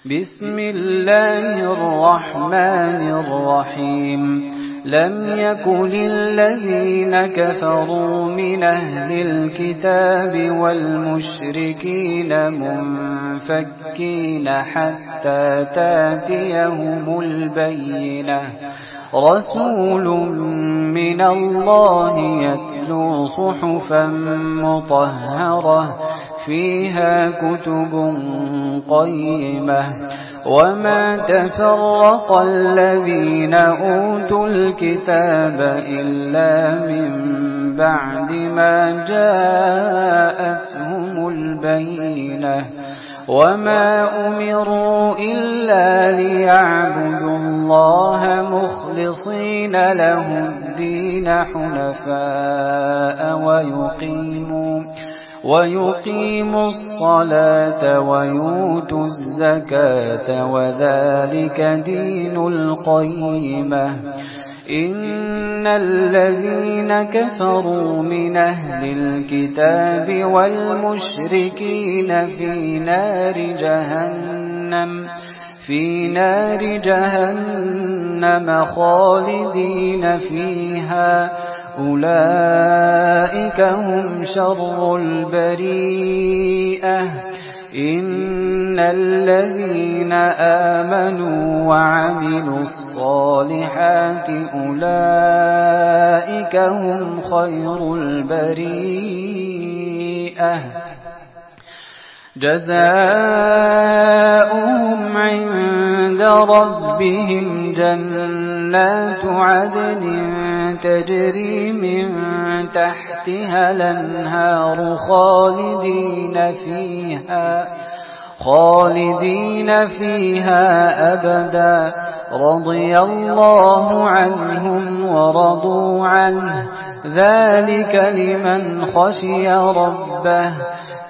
بسم الله الرحمن الرحيم لم يكن الذين كفروا من أهل الكتاب والمشركين منفكين حتى تاتيهم البينة رسول من الله يتلو صحفا مطهرة فيها كتب قيمة وما تفرق الذين أوتوا الكتاب إلا من بعد ما جاءتهم البينة وما أمروا إلا ليعبدوا الله مخلصين له الدين حنفاء ويقيموا الصلاة ويؤتوا الزكاة وذلك دين القيمة إن الذين كفروا من أهل الكتاب والمشركين في نار جهنم خالدين فيها أولئك هم شر البريئة إن الذين آمنوا وعملوا الصالحات أولئك هم خير البريئة جزاؤهم عند ربهم جنات عدن تجري من تحتها الأنهار خالدين فيها أبدا رضي الله عنهم ورضوا عنه ذلك لمن خشي ربه